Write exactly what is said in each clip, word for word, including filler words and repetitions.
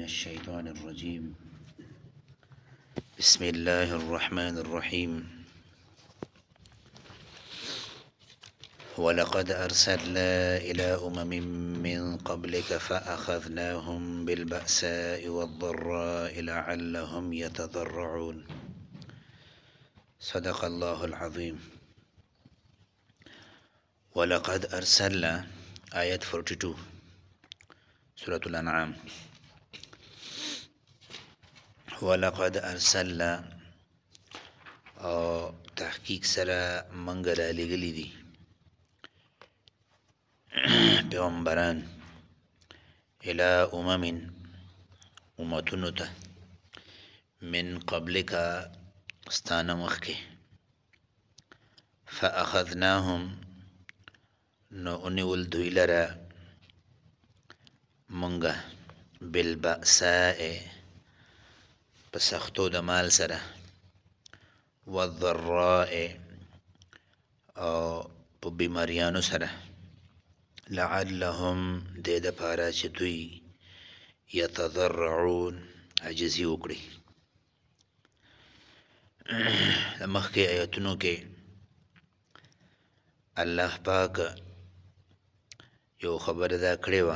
الشيطان الرجيم بسم الله الرحمن الرحيم ولقد أرسلنا إلى أمم من قبلك فأخذناهم بالبأساء والضراء لعلهم يتضرعون صدق الله العظيم. ولقد أرسلنا آيات بارہ دو سورة الأنعام. ولقد ارسلنا او تحقیق سره منګ را لګلی دي پیغمبران الى امم امتونو ته من قبلک استانه مخکې فاخذناهم نو اونیول دوی لره منګه بالبأساء پسختو د مال سره والضراء او په بیماریانو سره لعلهم د د پاره چې دوی یتضرعون عجزي وکړي. مخکې آیتونو کې الله پاک یو خبر دا کړې وه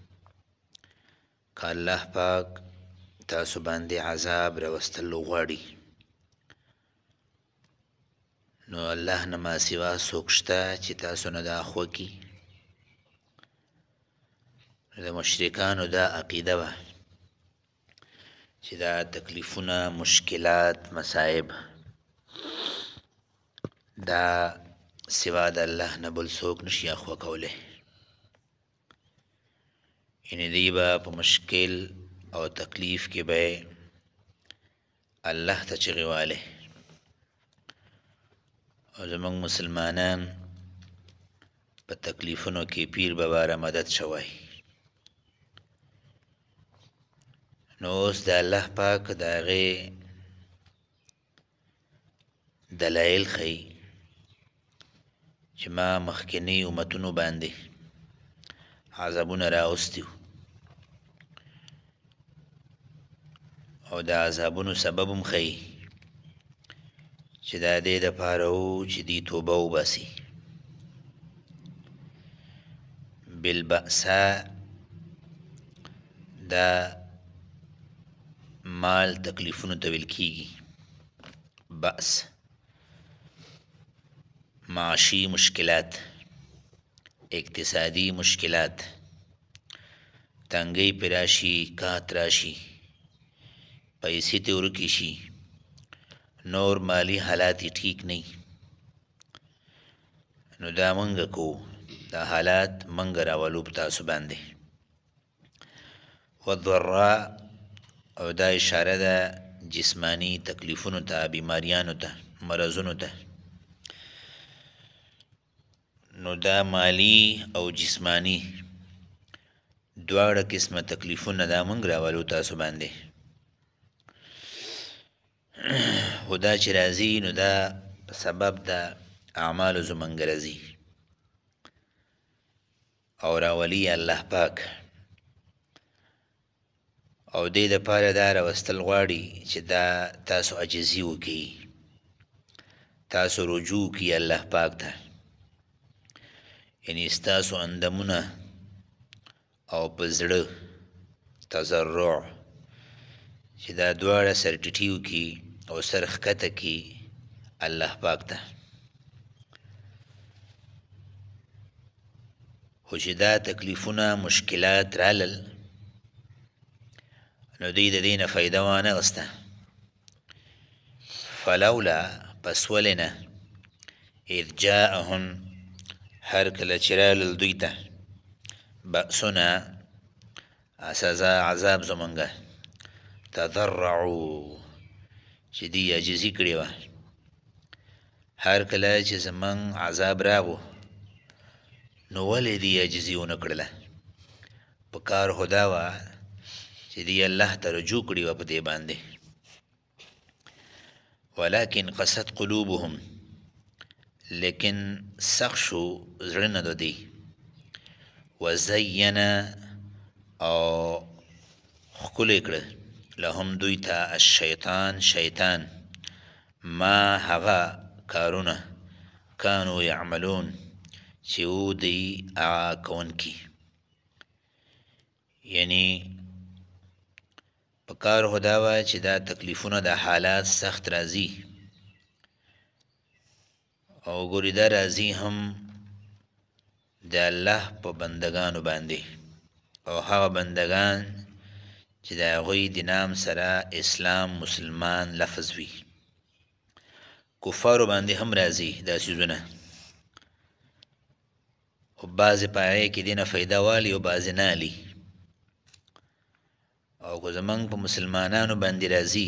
که الله پاک تاسو باندې عذاب راوستل غواړي نو الله نه ما سوا څوک شته چې تاسو نه دا خوکي. د مشرکانو دا عقیده وه چې دا تکلیفونه مشکلات مصائب دا سوا د الله نه بل څوک نشي اخوا کولی، یعنی دی به په مشکل او تکلیف کې به الله ته چغې والې او زموږ مسلمانان په تکلیفونو کې پیر بابا را مدد شوی. نو اوس د الله پاک د هغې دلایل ښیي چې ما مخکیني امتونو باندې عذابونه راوستي او د عذابونو سبب هم ښیي چې دا دې دپاره و چې دوی توبه وباسي. بالبأسا دا مال تکلیفونو ته ویل کېږي. بأس معاشي مشکلات، اقتصادي مشکلات، تنګۍ پې راشي، کات راشي، پیسې ته ورکې شي، نور مالی حالات یې ټیک نه نو دا منګه کوو، دا حالات منګه راولو په تاسو باندې. والضراء او دا اشاره ده جسمانی تکلیفونو ته، بیماریانو ته، مرضونو ته. نو دا مالی او جسمانی دواړه قسمه تکلیفونه دا منګ راولو تاسو باندې. خو دا چې راځي نو دا په سبب د اعمالو زمونږ راځي او راولي الله پاک او دې دپاره دا راوستل غواړي چې دا تاسو عجزي وکړي، تاسو رجوع کړي الله پاک ته، یعنی ستاسو اندامونه او په زړه تضرع چې دا دواړه سر ټیټي وکړي او سر ښکته کړي الله پاک ته. خو چې دا تکلیفونه مشکلات رالل نو دوی د دې نه فایده وانهغسته. فلولا پس ولې نه اذ جاءهم هر کله چې رالل دوی ته بأسنا سزا عذاب زمونږه تضرعوا چې دوی عاجزي کړې وه. هر کله چې زمونږ عذاب راغو نو ولې دوی عاجزي ونه کړله؟ په کار خو دا وه چې دوی الله ته رجوع کړې وه په دې باندې. ولکن قست قلوبهم لیکن سخت شو زړه نه د دوی. وزین او ښکلی کړه لهم دوی ته الشیطان شیطان ما هغه کارونه کانو یعملون چې و دی هغه کوونکي یعنی په کار خو دا وه چې دا تکلیفونه د حالات سخت راځي او ګورې دا راځي هم د الله په بندگانو باندې او هغه بندگان چې د هغوی د نام سره اسلام مسلمان لفظ وي کفارو باندې هم راځي دا څیزونه خو بعضې په هغې کې دې نه فایده والي او بعضې نه الي او که زمونږ په مسلمانانو باندې راځي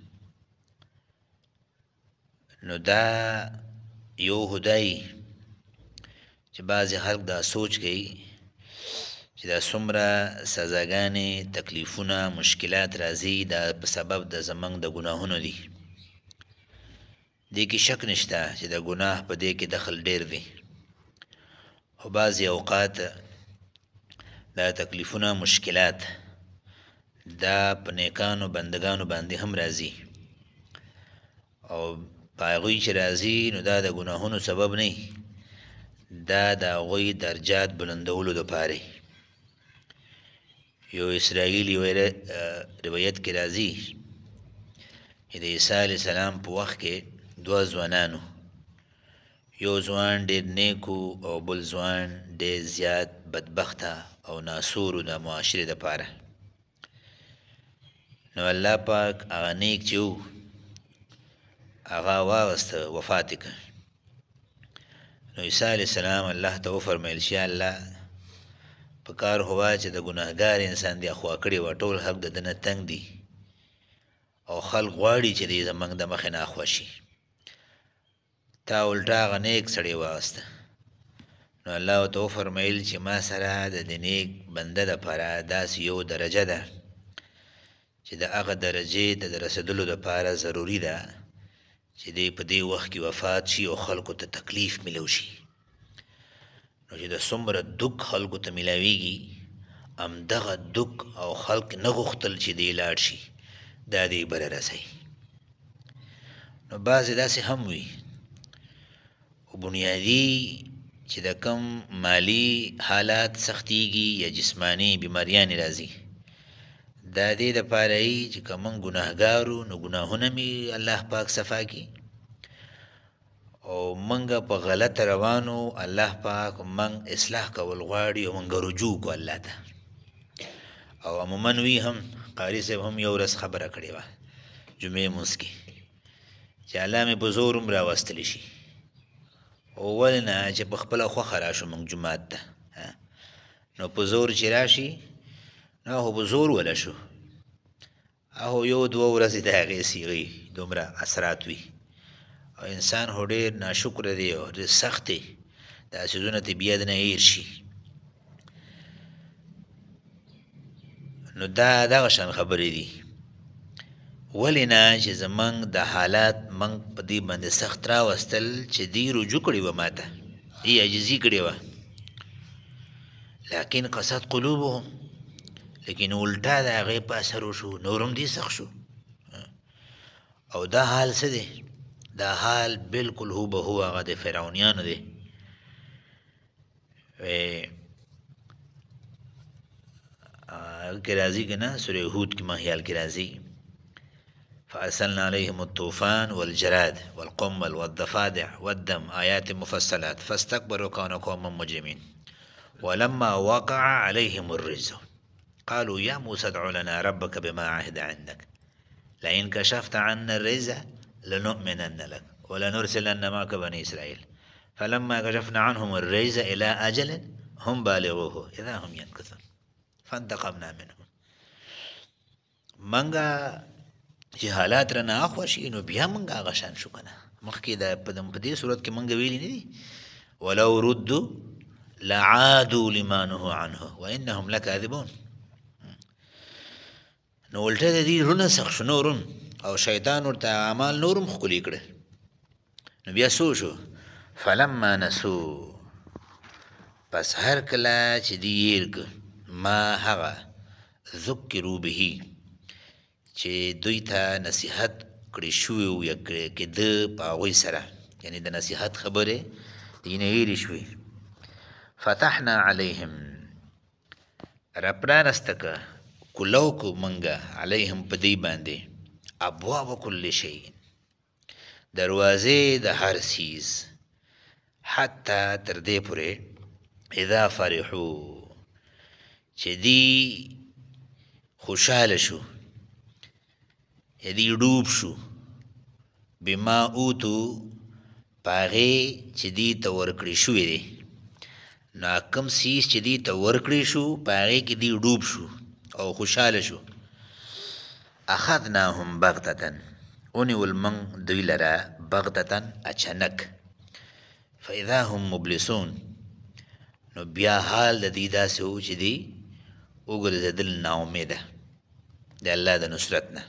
نو دا یو خدای چې بعضې خلک دا سوچ کوي چې دا څومره سزاګانې تکلیفونه مشکلات راځي دا په سبب د زمونږ د ګناهونو دي دې کې شک نشته چې د ګناه په دې کې دخل ډیر دی خو بعضې اوقات دا تکلیفونه مشکلات دا په نیکانو بندگانو باندې هم راځي او په هغوی چې راځي نو دا د ګناهونو سبب نه دا د هغوی درجات بلندولو دپاره یو اسرائیل یو روایت کې راځي چې د عیسی علیه السلام په وخت کې دوه ځوانانو یو ځوان ډېر نیکو او بل ځوان ډېر زیات بدبخته او ناسورو د معاشرې دپاره نو الله پاک هغه نیک چې و هغه واغسته وفات یې کړ نو عیسی علیه السلام الله ته وفرمیل چې الله په کار خو وه چې د ګناهګار انسان دی اخوا کړې وه ټول حق د ده نه تنګ دی او خلق غواړي چې دی زمونږ د مخې نه اخوا شي تا الټا هغه نیک سړی واغسته نو الله ورته وفرمیل چې ما سره د دې نیک بنده دپاره داسې یو درجه ده چې د هغه درجې ته د رسېدلو دپاره ضروري ده چې دی په دې وخت کې وفات شي او خلکو ته تکلیف میلو شي نو چې د څومره دوک خلکو ته میلاویږي همدغه دوک او خلک نه غوښتل چې دی لاړ شي دا دې بره رسوي نو بعضې داسې هم وي خو بنیادي چې د کم مالی حالات سختیږي یا جسمانی بیماریانې راځي دا دې دپاره یي چې که موږ ګناهګارو نو ګناهونه مې الله پاک صفا کړي او موږ په غلطه روانو الله پاک موږ اصلاح کول غواړي او موږ رجوع کو الله ته او عموما وي هم قاري صاحب هم یو ورځ خبره کړې وه جمعې لمونځ کې چې الله مې په زور هم راوستلی شي او ولې نه چې په خپله خوښه راشو موږ جومات ته نو په زور چې راشي نو خو په زور وله شو هغو یو دوه ورځې د هغې سیغې دومره اثرات وي او انسان خو ډېر ناشکره دی او ډېر سخت دی دا څیزونه ته بیا د نه هیر شي نو دا دغه شان خبرې دي ولې نه چې زمونږ د حالات موږ په دې باندې سخت راوستل چې دوی رجوع کړې وه ما ته ای عاجزي کړې وه لکن قصد قلوبهم لیکن الټا د هغې په اثر وشو نور هم دې سخت شو او دا حال څه دی دا حال بالکل هو به هو هغه د فرعونیانو دی کې راځي که نه سورې هود کې ماهیال کې راځي فأرسلنا عليهم الطوفان والجراد والقمل والضفادع والدم آيات مفصلات فاستكبروا وكانوا قوما مجرمين ولما وقع عليهم الرجز قالوا يا موسى ادع لنا ربك بما عهد عندك لئن كشفت عنا الرجز لنؤمنن لك ولنرسلن معك بني إسرائيل فلما كشفنا عنهم الرجز إلى أجل هم بالغوه إذا هم ينكثون فانتقمنا منهم منګه چې حالات رانه اخوا شي نو بیا موږ هغه شان شو که نه مخکې د په دې صورت کې موږ ویلي نه دي ولو ردوا لعادوا لما نهوا عنه وانهم لكاذبون نو الټه د دې رونه سخت شو نورم او شیطان ورته اعمال نورم ښکلي کړه نو بیا څو شو فلما نسو پس هر کله چې دې هېر که ما هغه ذکروا به چې دوی ته نصیحت کړی شوي وو یا کېده په هغوی سره، یعنې د نصیحت خبرې دې نه هېرې شوې. فتحنا علیهم را پرانسته که کولو کو منګه علیهم په دوی باندې ابواب کل شی دروازې د هر څیز، حتی تر دې پورې اذا فرحو چې دی خوشحاله شو، دی ډوب شو، بما اوتو پاغې چې دی ته ورکړی شوی دی. نو کوم څیز چې دی ته ورکړی شو په هغې کې دی ډوب شو او خوشحاله شو. اخذناهم بغتة ونیول موږ دوی لره بغتة اچانک، فاذا هم مبلسون نو بیا حال د دوی داسې و چې دی وګرځېدل ناامیده د الله د نصرت نه.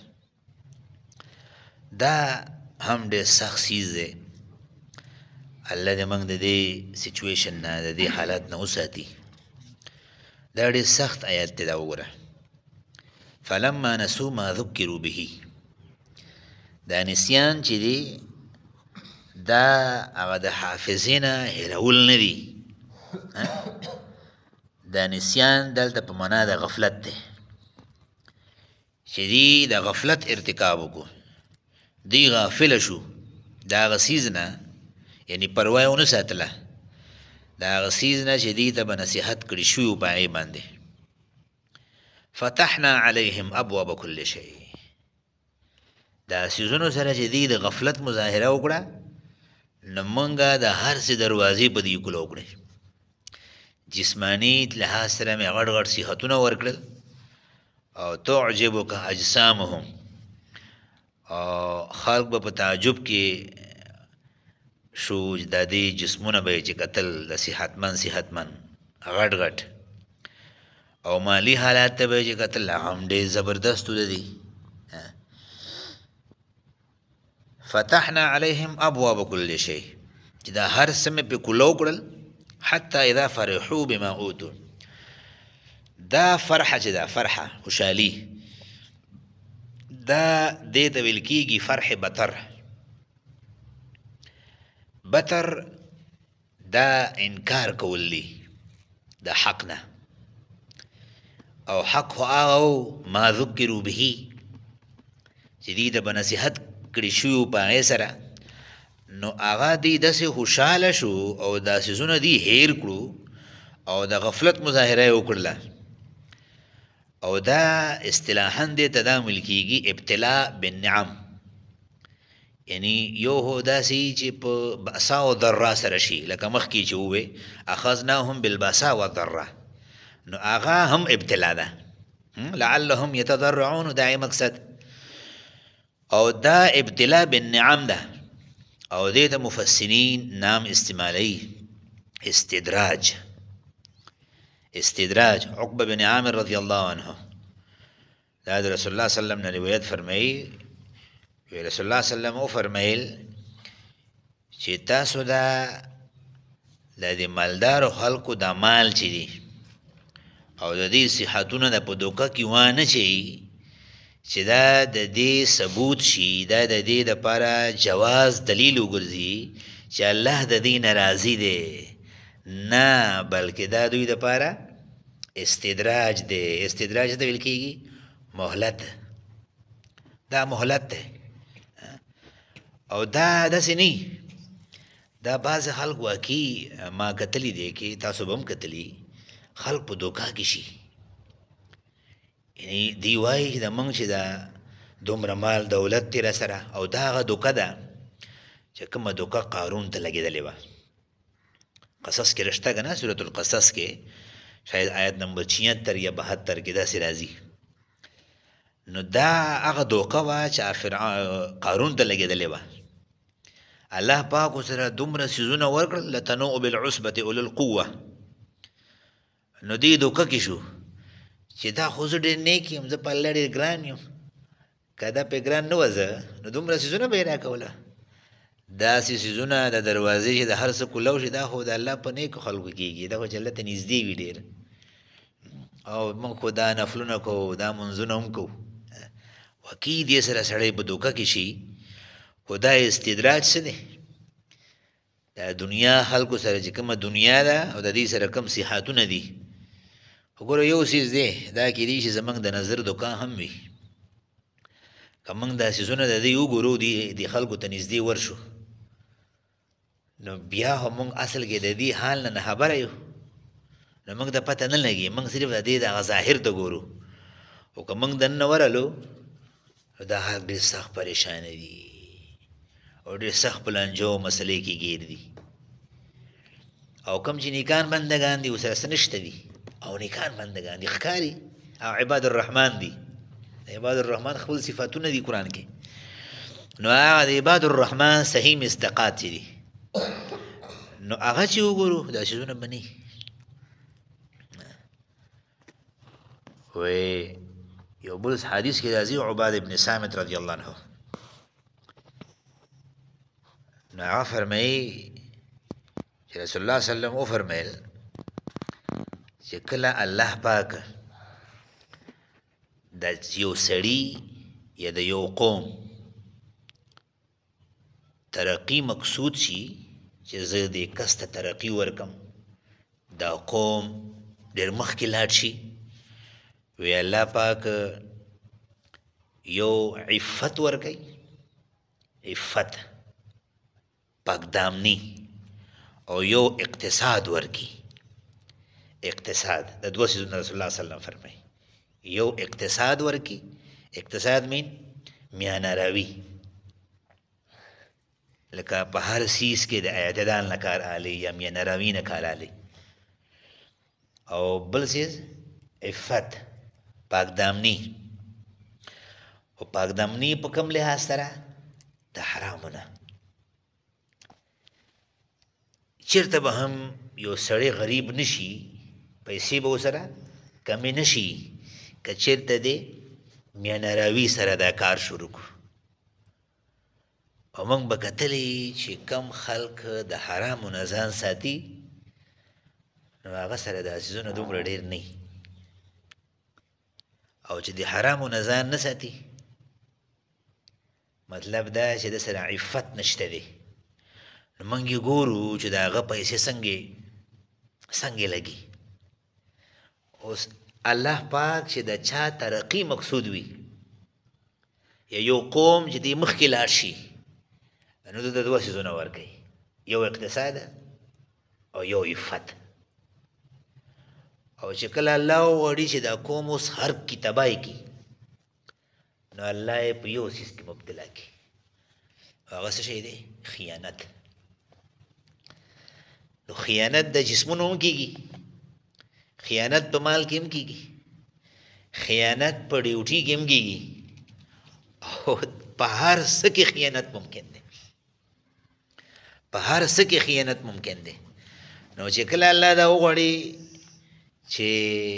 دا هم ډېر سخت څیز دی. الله دې موږ د دې سچویشن نه د دې حالت نه وساتي. دا ډېر سخت آیات دی. دا وګوره، فلما نسوا ما ذکروا به، دا نسیان چې دی دا هغه د حافظې نه هېرول نه دي. دا نسیان دلته په معنا د غفلت دی چې دی د غفلت ارتکاب وکړو، دی غافله شو د هغه څیز نه، یعنی پروا یې ونه ساتله د هغه څیز نه چې دوی ته به نصیحت کړي شوي وو په هغې باندې. فتحنا علیهم ابواب کل شی، دا څیزونو سره چې دوی د غفلت مظاهره وکړه نو موږ د هر څه دروازې په دوی کلو کړې. جسماني لحاظ سره مې غټ غټ صحتونه ورکړل، او تعجبک اجسامهم، او خلق به په تعجب کې شو د دې جسمونه به یې چې کتل د صحتمند صحتمند غټ غټ، او مالی حالات ته به یې چې کتل هغه هم ډېر زبردست و د دې. فتحنا علیهم ابواب کل شی، چې دا هر څه مې پې کولو کړل، حتی اذا فرحو بما اوتو. دا فرحه چې دا فرحه خوشحالي، دا دې ته ویل کېږي فرح بطر. بطر دا انکار کول دی د حق نه، او حق خو هغه ما ذکروا به چې دوی ته به نصیحت کړي شوي وو په هغې سره، نو هغه دوی داسې خوشحاله شو او دا څیزونه دوی هیر کړو او د غفلت مظاهره یې وکړله. او دا اصطلاحاً دې ته دا ویل کېږي ابتلاء بالنعم، یعنی یو هو داسې چې په بأسا و ضرا سره شي، لکه مخکې چې ووې اخذناهم بالبأسا والضرا، نو هغه هم ابتلا ده، لعلهم یتضرعون، دا یې مقصد. او دا ابتلا بالنعم ده، او دې ته مفسرین نام استعمالوي استدراج. استدراج عقبه بن عامر رضی الله عنه دا د رسول الله صلی الله علیه وسلم نه روایت فرمایي، رسول الله صلی الله علیه وسلم وفرمایل چې تاسو دا د دې مالدارو خلکو دا مال چې دي او د دې صحتونه د په دوکه کې وانه چي چې دا د دې ثبوت شي، دا د دې دپاره جواز دلیل وګرځي چې الله د دې نه راضي دی، نه بلکې دا دوی دپاره استدراج دی. استدراج ته ویل کېږي مهلت، دا مهلت دی. او دا داسې نه دا بعض خلق واقعي ما کتلی دی کې تاسو به هم کتلي، خلق په دوکه کې شي، یعنی دی وایي چې د موږ چې دا دومره مال دولت دی را سره، او دا هغه دوکه ده چې کومه دوکه قارون ته لګېدلې وه. قصص کې رشته که نه، سورة القصص کې شاید آیت نمبر چھیتر یا بہتر کې داسې راځي. نو دا هغه دوکه وه چې قارون ته لګېدلې وه. الله پاک ورسره دومره څیزونه ورکړل، لتنوء بالعصبة اولي القوة. نو دې دوکه کې شو چې دا خو زه ډېر نیک یم، زه په الله ډېر ګران یم، که دا پې ګران نه وه زه نو دومره څیزونه به یې راکوله. داسې څیزونه د دروازې چې د هر څه کولو شي، دا خو د الله په نیکو خلکو کېږي، دا خو چې الله ته نږدې وي ډېر. او موږ خو دا نفلونه کوو، دا منځونه هم کوو، وکی دې سره سړی په دوکه کې شي خو دا استدراج څه دی دا دنیا خلکو سره چې کومه دنیا ده او د دې سره کوم صحتونه دي وګوره یو څیز دی دا کېدی شي زموږ د نظر دوکان هم وي که موږ دا څیزونه د دې وګورو د خلکو ته نږدې ورشو نو بیا هم موږ اصل کې د دې حال نه خبره یو نو موږ ته پته نه لګي موږ صرف د دې دغه ظاهر ته ګورو او که موږ دننه ورغلو دا حال ډېر سخت پریشانه دي او ډېر سخت په لانجو مسلې کې ګیر دي او کوم چې نیکان بندګان دي ورسره څه نشته دي او نیکان بندگان دي ښکاري او عباد الرحمن دي عباد الرحمن خپل صفاتونه دي قرآن کې نو هغه د عباد الرحمن صحیح مصداقات چې دي نو هغه چې وګورو دا څیزونه بني وی یو بل حدیث کې راځي عباد ابن صامت رضی الله عنه نو هغه فرمایي چې رسول الله صلی الله علیه وسلم وفرمایل چې کله الله پاک د یو سړي یا د یو قوم ترقی مقصود شي چې زه دې کس ته ترقی ورکم دا قوم ډېر مخکې لاړ شي وی الله پاک یو عفت ورکوي عفت پاک دامنی او یو اقتصاد ورکي اقتصاد د دوه سيزونو رسول الله صلی الله علیه وسلم فرمایي یو اقتصاد ورکی اقتصاد مین میانه راوی لکه په هر سیز کې د اعتدال نه کار اخلي یا میانه راوي نه کار اخلي او بل سیز عفت پاک دامنی او پاک دامنی په کوم لحاظ سره د حرامو نه چېرته به هم یو سړی غریب نشي پیسې به ورسره کمې نشي که چېرته دی میانه راوي سره دا کار شروع کړو او موږ به کتلی چې کم خلک د حرامو نه ځان ساتي نو هغه سره دا څیزونه دومره ډېر نه او چې د حرامو نه ځان نه ساتي مطلب دا چې د سره عفت نشته دی نو موږ یې ګورو چې د هغه پیسې څنګه څنګه لګي اوس الله پاک چې د چا ترقی مقصود وي یا یو قوم چې دی مخکې لاړ شي نو د دوه څیزونه ورکوي یو اقتصاد او یو عفت او چې کله الله وغواړي چې دا قوم اوس حرب کې تباهي کړي نو الله یې په یو څیز کې مبتلا کړي هغه څه شی دی خیانت نو خیانت د جسمونو هم کېږي خیانت په مال کې هم کېږي خیانت په ډیوټي کې هم کېږي او په هر څه کې خیانت ممکن دی په هر څه کې خیانت ممکن دی نو چې کله الله دا وغواړي چې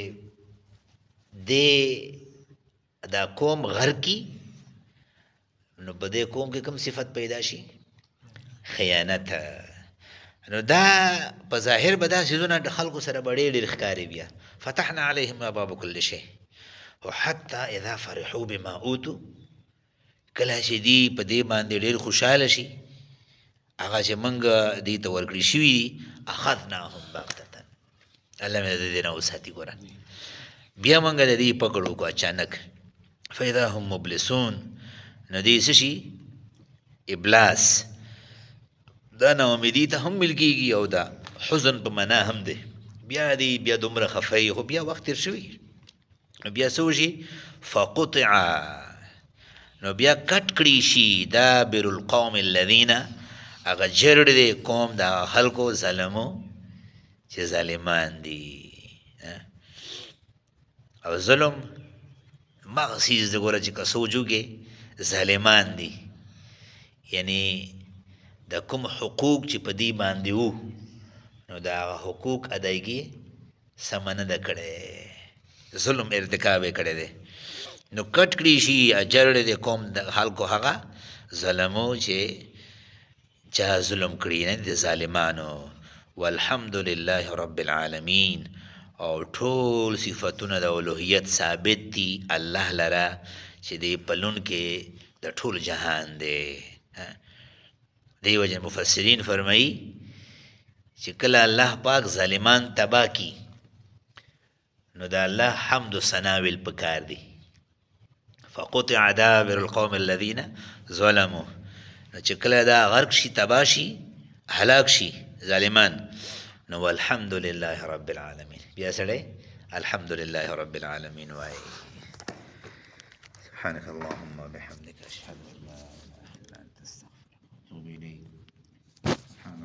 دې دا قوم غر کی نو په دې قوم کې کوم صفت پیدا شي خیانت نو دا په ظاهر به دا څیزونه د خلکو سره به ډېر ډېر ښکاري بیا فتحنا علیهم ابواب کل شی وحتی اذا فرحوا بما اوتوا کله چې دي په دې باندې ډېر خوشحاله شي هغه چې موږ دې ته ورکړي شوي دي اخذناهم بغتة الله مې د دې نه وساتي ګوره بیا موږ د دې پکړو کو اچانک فاذا هم مبلسون نو دې څه شي ابلاس دا نا امیدی ته هم مل کېږي او دا حزن په معنا هم دی بیا دی بیا دومره خفی خو بیا وخت تېر شوي بیا څه وشي فقطع نو بیا کټ کړي شي دابر القوم الذین هغه جرړ دی قوم د خلکو ظلمو چې ظالمان دي او ظلم مغه څیز دی ګوره چې که سوچوږې ظالمان دي یعنی د کوم حقوق چې په دې باندې وو نو د هغه حقوق ادایګي سمه نه ده کړې ظلم ارتکاب یې کړی دی نو کټ کړي شي اجر د قوم د خلکو هغه ظلمو چې چا ظلم کړي نه د ظالمانو والحمد لله رب العالمین او ټول صفتونه د الوهیت ثابت دي الله لره چې دی پلون کې د ټول جهان دی. دی وجه مفسرین فرمایي چې کله الله پاک ظالمان تبا کی نو د الله حمد و ثنا ویل پکار دی. فقطع دابر القوم الذین ظلموا، نو چې کله دا غرق شي تبا شي هلاک شي ظالمان نو والحمد لله رب العالمین، بیا سړی الحمد لله رب العالمین وایي. سبحانك اللهم وبحمدك اشهد ان لا اله